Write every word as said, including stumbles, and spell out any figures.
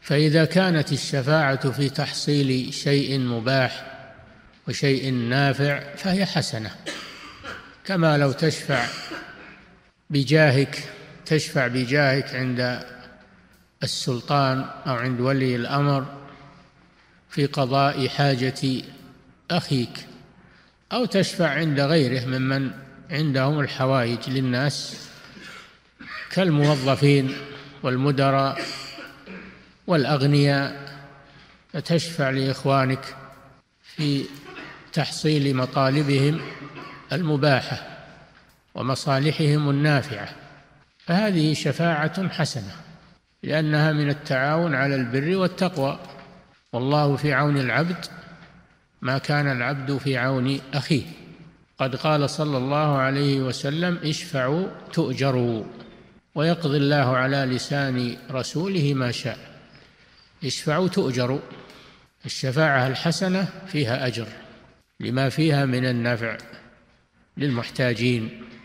فإذا كانت الشفاعة في تحصيل شيء مباح وشيء نافع فهي حسنة، كما لو تشفع بجاهك تشفع بجاهك عند السلطان أو عند ولي الأمر في قضاء حاجة أخيك، أو تشفع عند غيره ممن عندهم الحوائج للناس كالموظفين والمدراء والأغنياء، فتشفع لإخوانك في تحصيل مطالبهم المباحة ومصالحهم النافعة، فهذه شفاعة حسنة لأنها من التعاون على البر والتقوى، والله في عون العبد ما كان العبد في عون أخيه. قد قال صلى الله عليه وسلم: اشفعوا تؤجروا، ويقضي الله على لسان رسوله ما شاء. اشفعوا تؤجروا، الشفاعة الحسنة فيها أجر لما فيها من النفع للمحتاجين.